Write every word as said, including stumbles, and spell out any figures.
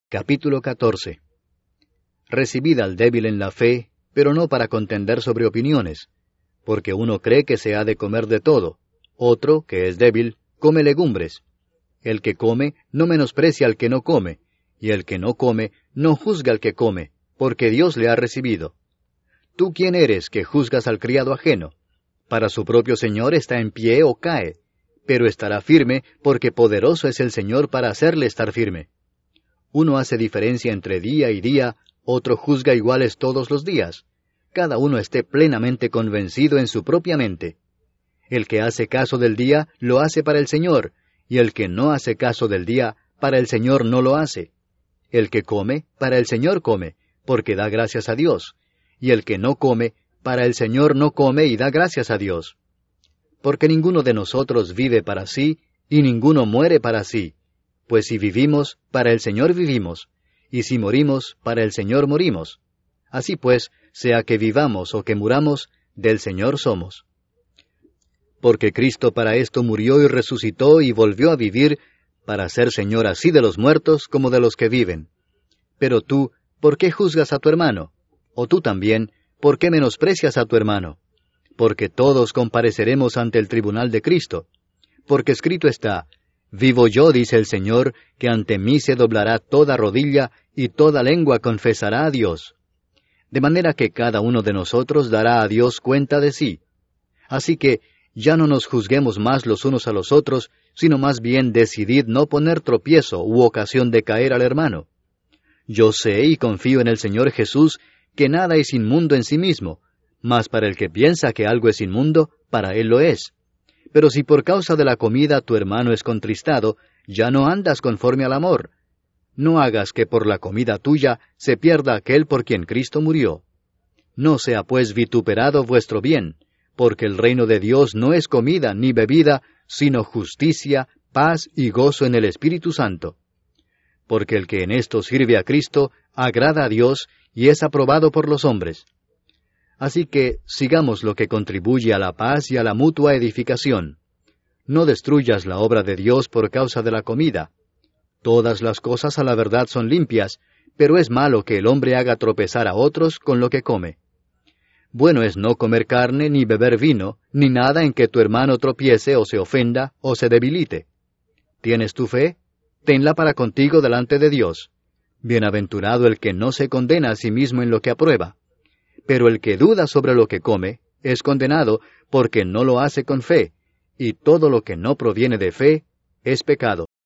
Capítulo catorce. Recibid al débil en la fe, pero no para contender sobre opiniones, porque uno cree que se ha de comer de todo, otro, que es débil, come legumbres. El que come no menosprecia al que no come, y el que no come no juzga al que come, porque Dios le ha recibido. ¿Tú quién eres que juzgas al criado ajeno? Para su propio Señor está en pie o cae, pero estará firme, porque poderoso es el Señor para hacerle estar firme. Uno hace diferencia entre día y día, otro juzga iguales todos los días. Cada uno esté plenamente convencido en su propia mente. El que hace caso del día, lo hace para el Señor, y el que no hace caso del día, para el Señor no lo hace. El que come, para el Señor come, porque da gracias a Dios, y el que no come, para el Señor no come y da gracias a Dios. Porque ninguno de nosotros vive para sí, y ninguno muere para sí. Pues si vivimos, para el Señor vivimos, y si morimos, para el Señor morimos. Así pues, sea que vivamos o que muramos, del Señor somos. Porque Cristo para esto murió y resucitó y volvió a vivir, para ser Señor así de los muertos como de los que viven. Pero tú, ¿por qué juzgas a tu hermano? O tú también, ¿por qué menosprecias a tu hermano? Porque todos compareceremos ante el tribunal de Cristo. Porque escrito está: Vivo yo, dice el Señor, que ante mí se doblará toda rodilla, y toda lengua confesará a Dios. De manera que cada uno de nosotros dará a Dios cuenta de sí. Así que, ya no nos juzguemos más los unos a los otros, sino más bien decidid no poner tropiezo u ocasión de caer al hermano. Yo sé y confío en el Señor Jesús, que nada es inmundo en sí mismo, mas para el que piensa que algo es inmundo, para él lo es. Pero si por causa de la comida tu hermano es contristado, ya no andas conforme al amor. No hagas que por la comida tuya se pierda aquel por quien Cristo murió. No sea pues vituperado vuestro bien, porque el reino de Dios no es comida ni bebida, sino justicia, paz y gozo en el Espíritu Santo. Porque el que en esto sirve a Cristo, agrada a Dios y es aprobado por los hombres. Así que sigamos lo que contribuye a la paz y a la mutua edificación. No destruyas la obra de Dios por causa de la comida. Todas las cosas a la verdad son limpias, pero es malo que el hombre haga tropezar a otros con lo que come. Bueno es no comer carne, ni beber vino, ni nada en que tu hermano tropiece o se ofenda o se debilite. ¿Tienes tu fe? Tenla para contigo delante de Dios. Bienaventurado el que no se condena a sí mismo en lo que aprueba. Pero el que duda sobre lo que come, es condenado, porque no lo hace con fe, y todo lo que no proviene de fe, es pecado.